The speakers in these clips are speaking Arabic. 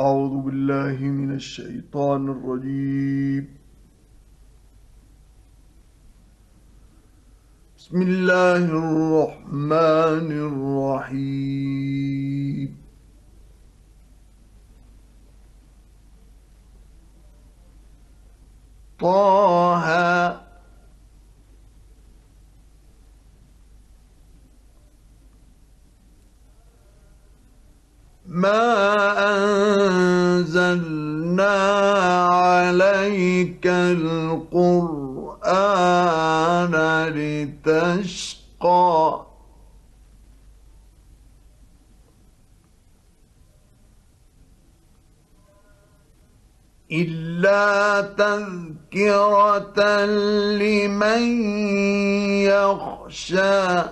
أعوذ بالله من الشيطان الرجيم. بسم الله الرحمن الرحيم. طه ما أنزلنا عليك القرآن لتشقى إلا تذكرة لمن يخشى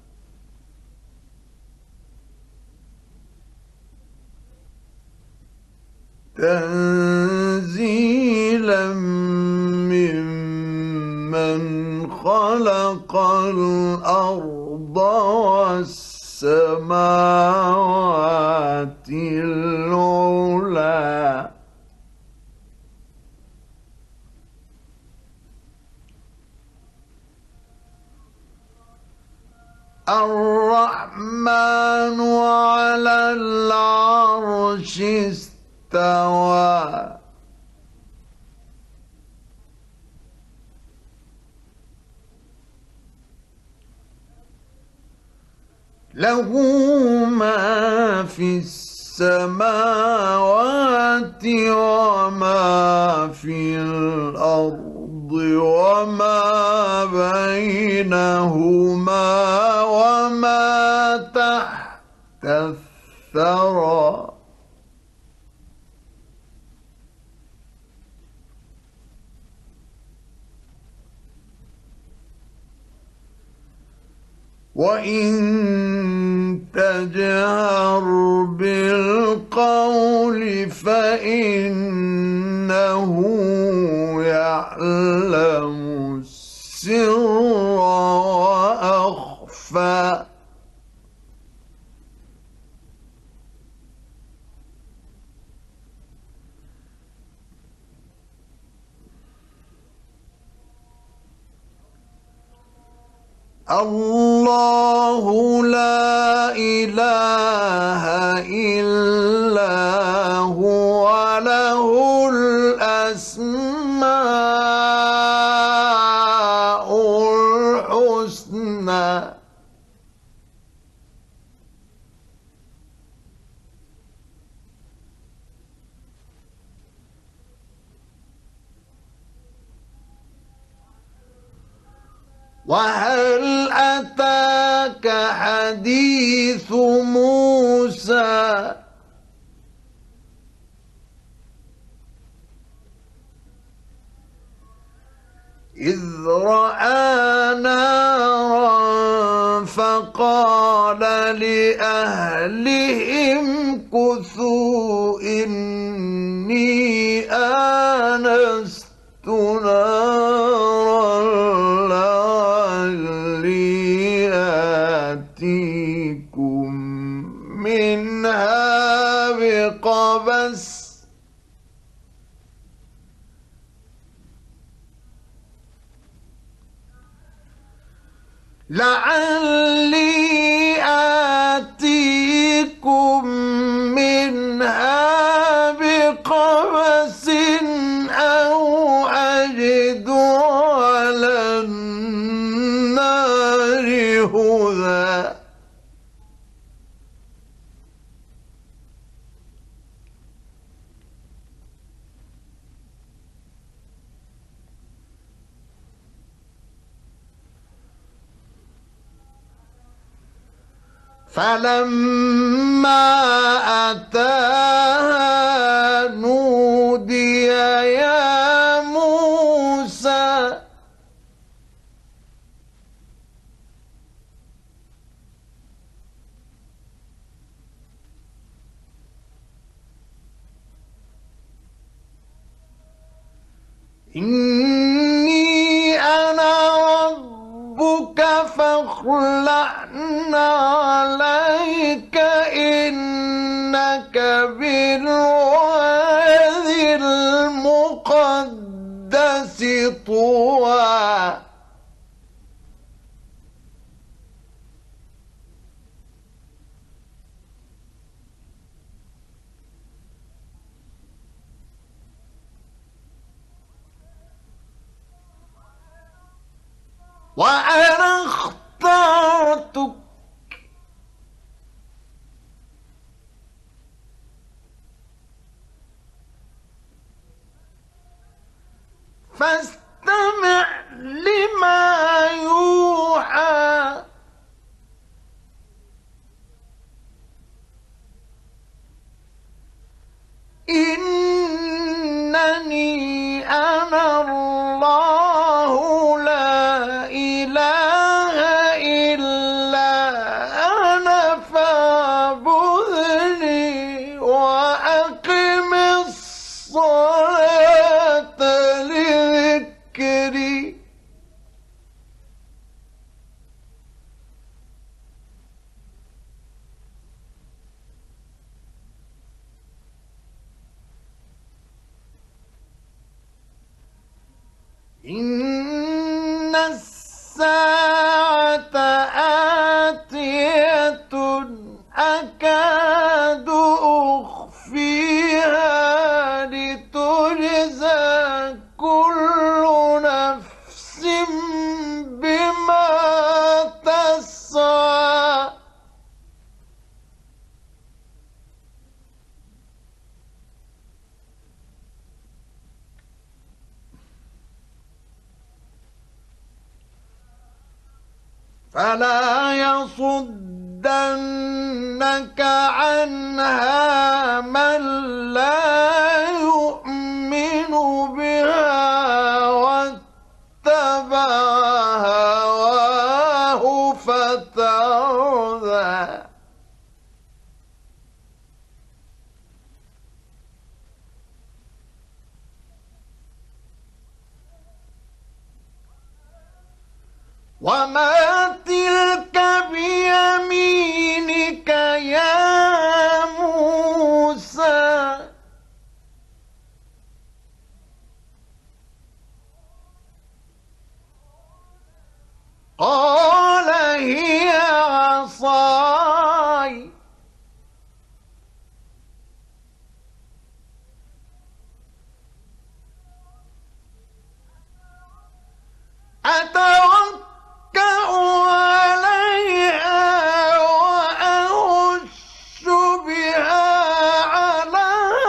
تنزيلا ممن خلق الأرض والسماوات العلى الرحمن على العرش استوى له ما في السماوات وما في الأرض وما بينهما وما تحت الثرى وإن تجهر بالقول فإنه يعلم السر وأخفى الله لا إله إلا هو له الأسماء الحسنى وهل أتاك حديث موسى إذ رأى نارا فقال لأهلهم كثوا إني آنست نارا لعلي آتيكم منها بقبس لعلي آتيكم منها بقبس أو أجد على النار هدى فلما أتاها نودي يا موسى إني أنا ربك فاخلعنا عليك إنك بالوادي وأنا اخترتك فاستمع لما يوحى إنني أنا الله لا إله إلا أنا فاعبدني وأقم الصلاة لذكري إن الساعة آتية أكاد أخفيها لتجزى كل نفس بما تسعى فلا يصدنك عنها من لا يؤمن بها واتبع هواه فتردى وما تلك بيمينك يا موسى قال هي عصاي أتوكل عليها وأهش بها على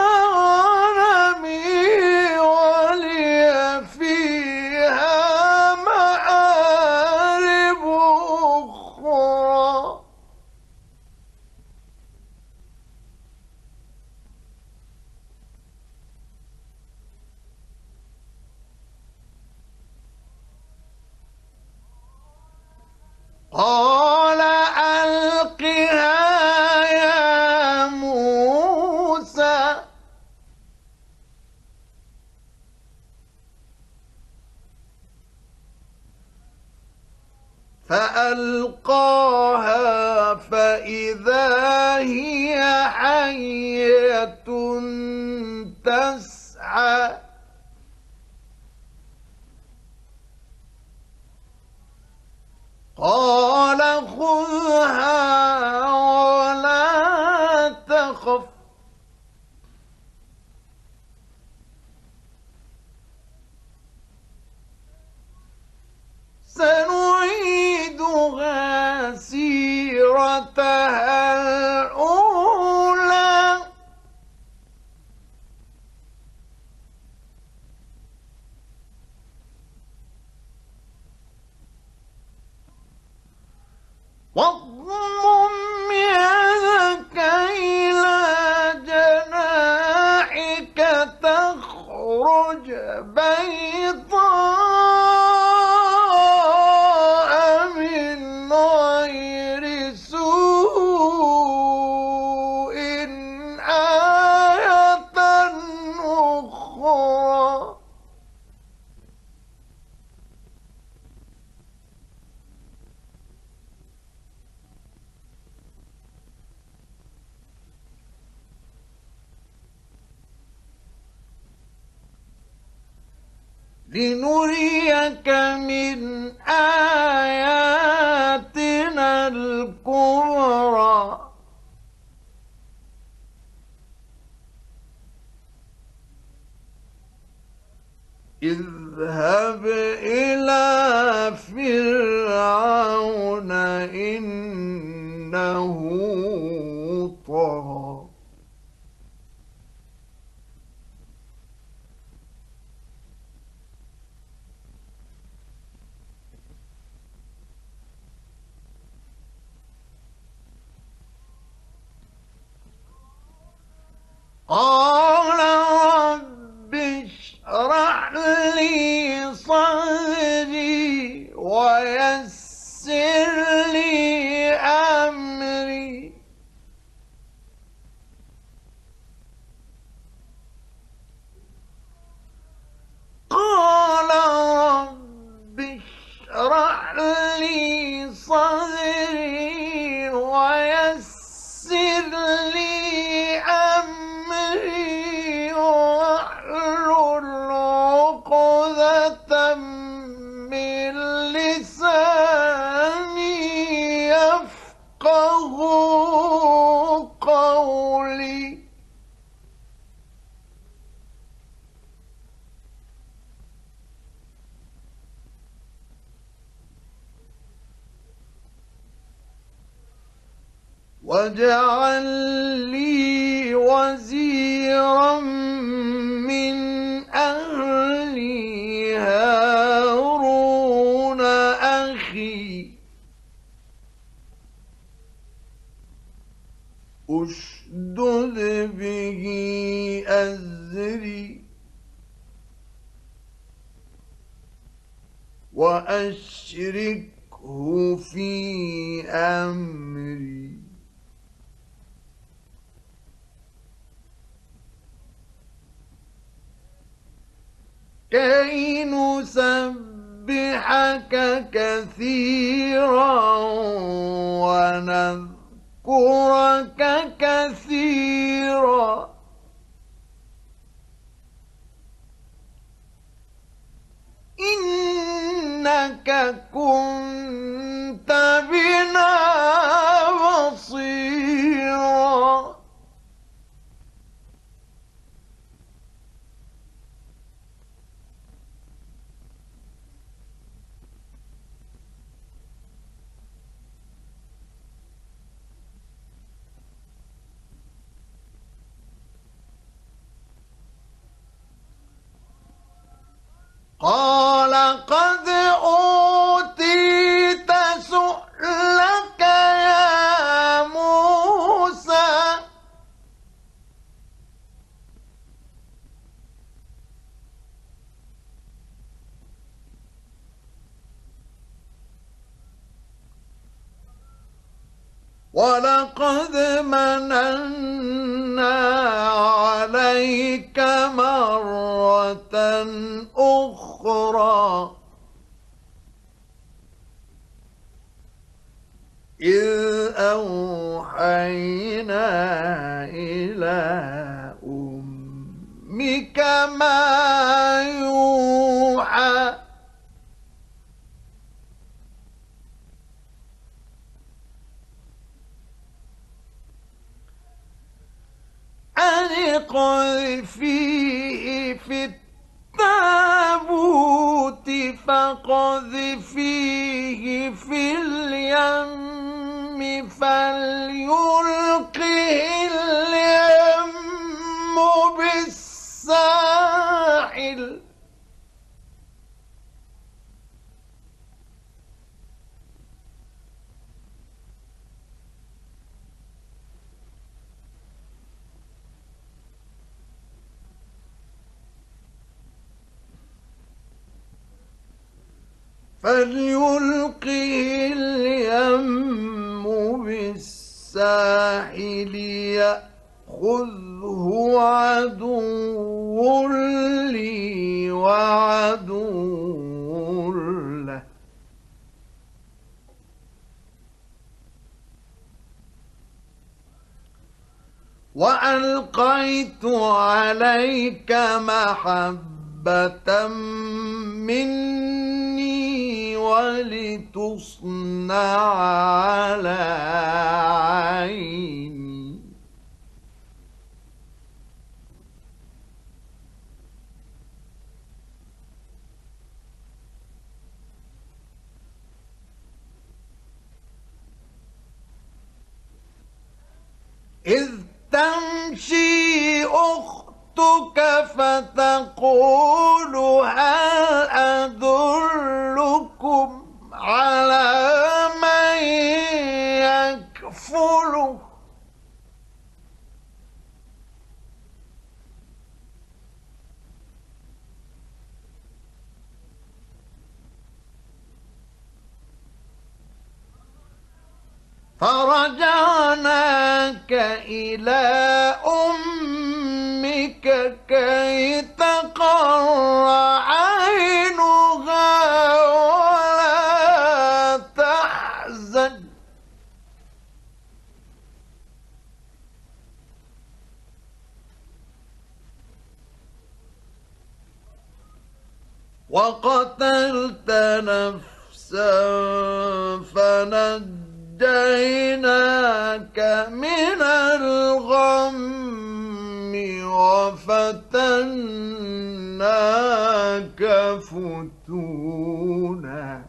غنمي ولي فيها مآرب أخرى قال ألقها يا موسى فألقاها فإذا هي حية تسعى قال خذها ولا تخف سنعيدها سيرتها الأولى واضمم يدك إلى جناحك تخرج بيضاء من غير سوء آية أخرى لنريك من آياتنا الكبرى اذهب إلى فرعون قال رب اشرح لي صدري ويسر لي أمري. قال رب اشرح لي صدري ويسر لي أمري واحلل عقدة من لساني يفقه قولي. واجعل لي وزيرا من أهلي هارون أخي أشدد به أزري وأشركه في أمري كي نسبحك كثيرا ونذكرك كثيرا إنك كنت بنا بصيرا. قال قد أوتيت سؤلك يا موسى ولقد مننا عليك مرة أخرى إذ أوحينا إلى أمك ما يوحى أن اقذفيه في التابوت فاقذفيه في اليم فليلقه اليم بالساحل فليلقه اليم بالساحل يأخذه عدو لي وعدو له وألقيت عليك محبة مني ولتصنع على عيني إذ تمشي أختك فتقول هل أدلكم على من يكفله فرجعناك إلى أمك كي تقر عينها ولا تحزن وقتلت نفسا فنجيناك من الغم وفتناك فتونا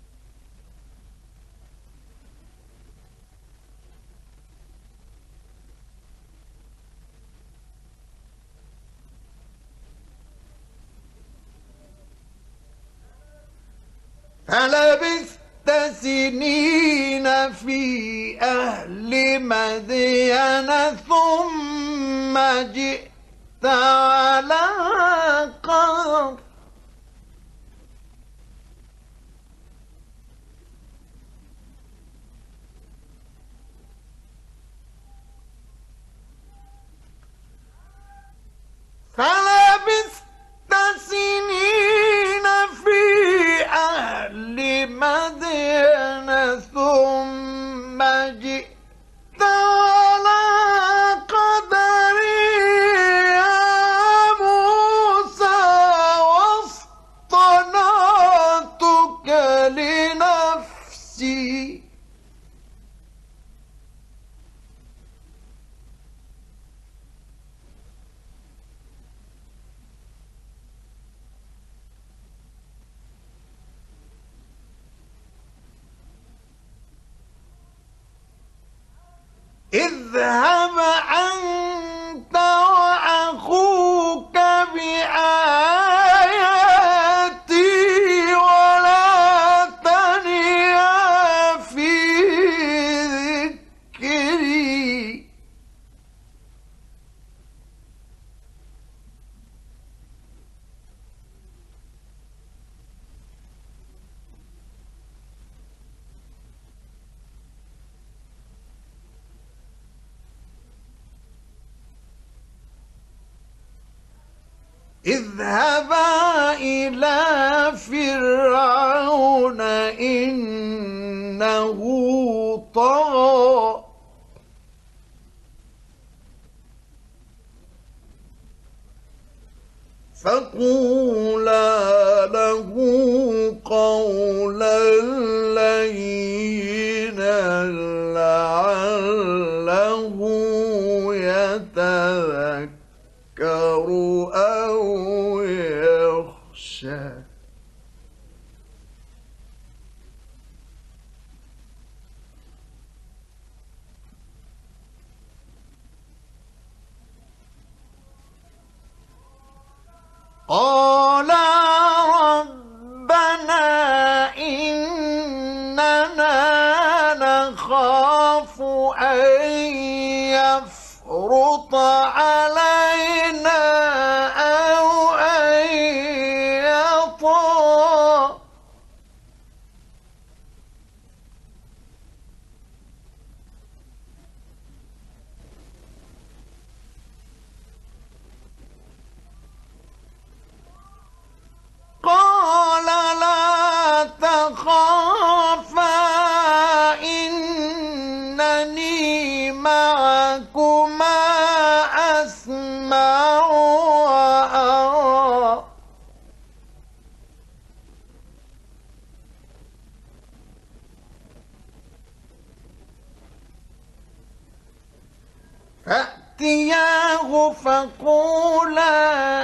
فلبثت سنين في أهل مدين ثم جئت على قمر فلبثت سنين في أهل مدين ثم جئت على قدر يا موسى واصطنعتك لنفسي اذهب أنت وأخوك بآياتي ولا تنيا في ذكري اذهبا إلى فرعون إنه طغى فقولا له قولا لينا لعله يتذكر أو يخشى قال ربنا إننا نخاف أن يفرط علينا أو أن يطغى قال لا تخافا إنني معكما أسمع وأرى فأتياه فقولا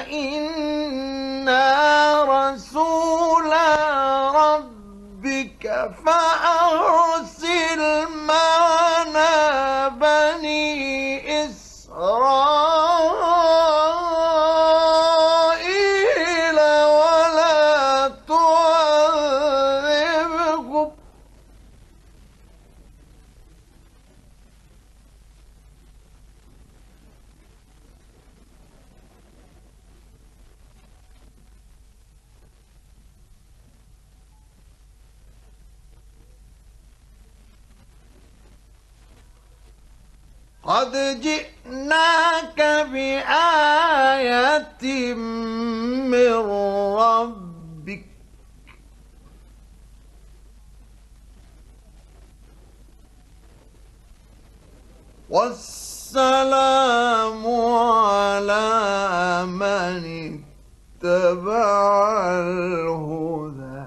إنا رسولا ربك فأرسل معنا بني إسرائيل ولا تعذبهم قد جئناك بآية من ربك والسلام على من اتبع الهدى.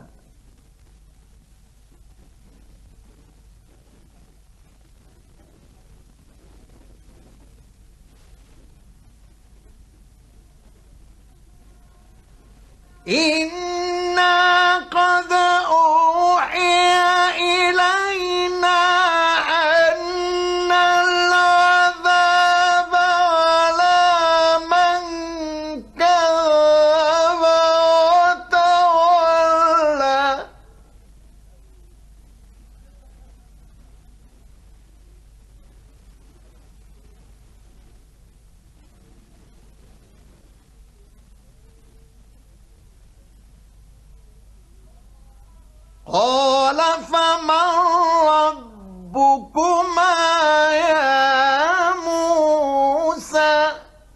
إنا قد أوحي إلينا أن العذاب على من كذب وتولى. قال فمن ربكما يا موسى.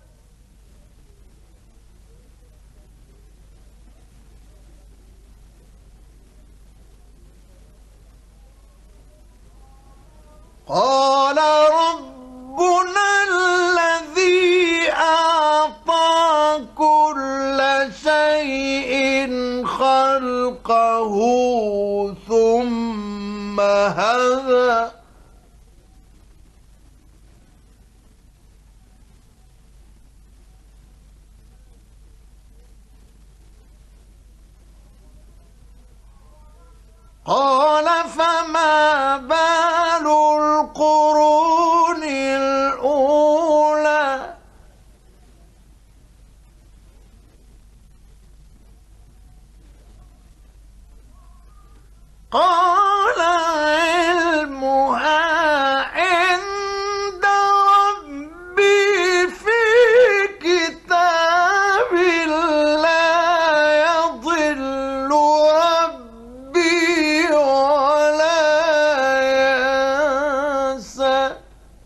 قال ربنا الذي أعطى كل شيء خلقه ثم هدى. قال فما بال القرون الأولى. قال علمها عند ربي في كتاب لا يضل ربي ولا ينسى.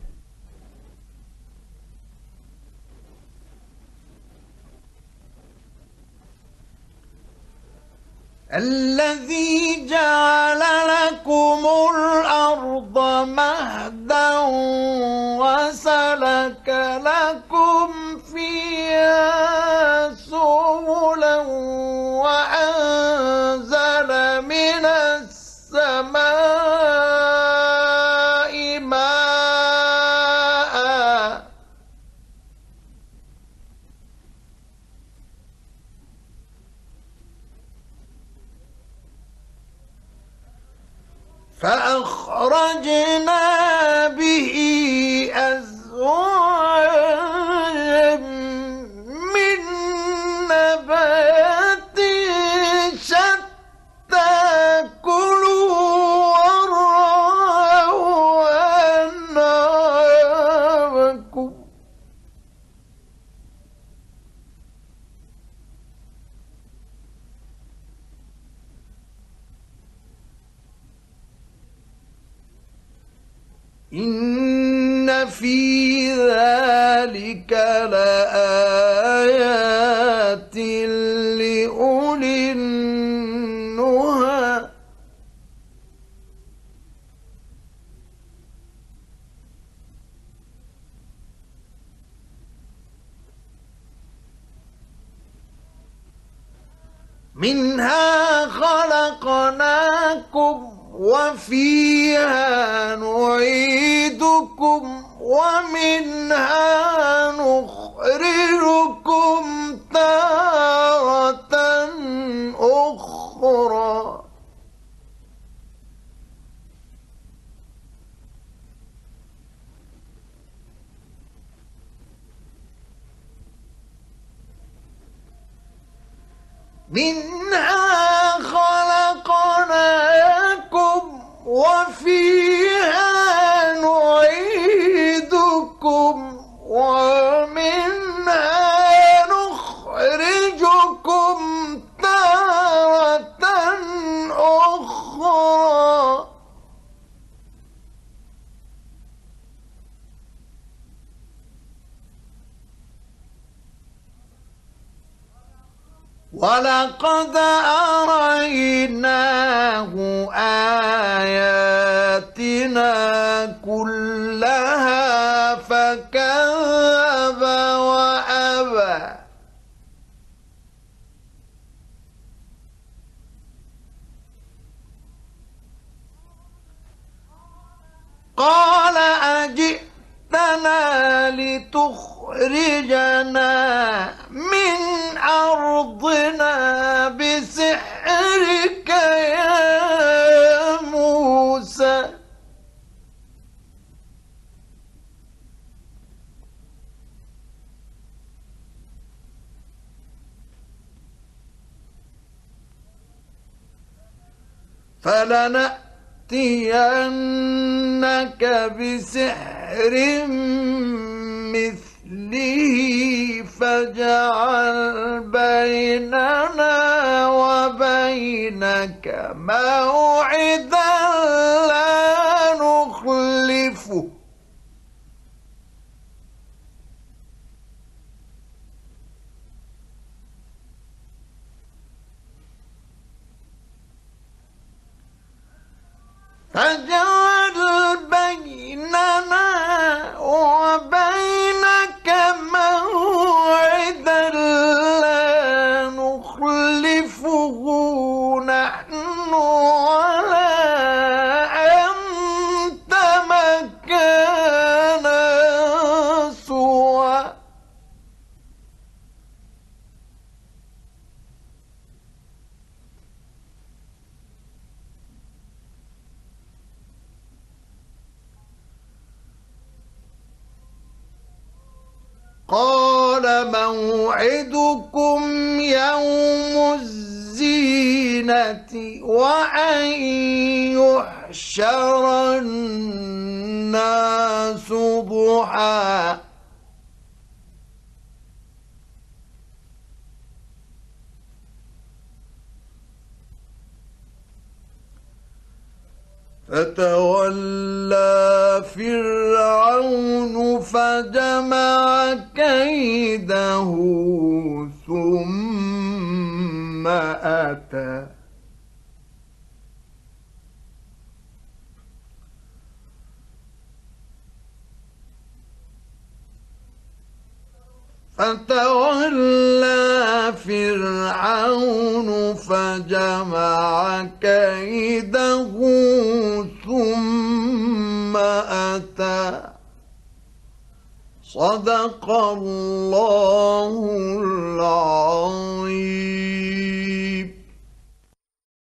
الذي جعل لكم الأرض مهدا وسلك لكم فيها سبلا وأنزل من السماء ماء فأخرجنا به أزواجا من نبات شتى كلوا وارعوا أنعامكم. إن في ذلك لآيات لأولي النهى. منها خلقناكم وفيها نعيدكم ومنها نخرجكم تارة أخرى. منها خلقناكم وفيها نعيدكم ومنها نخرجكم تارة أخرى. ولقد أريناه آياتنا كلها فكذب وأبى. قال أجئتنا لتخرجنا من أرضنا بسحرك يا موسى. فلنأتينك بسحر مثله فاجعل بيننا وبينك موعدا لا نخلفه. فاجعل بيننا وبينك موعدا لا نخلفه نحن ولا أنت مكانا سوى. قال موعدكم يوم الزينة وأن يحشر الناس ضحى. فتولى فرعون فجمع كيده ثم أتى. فتولى فرعون فجمع كيده ثم أتى. صدق الله العظيم.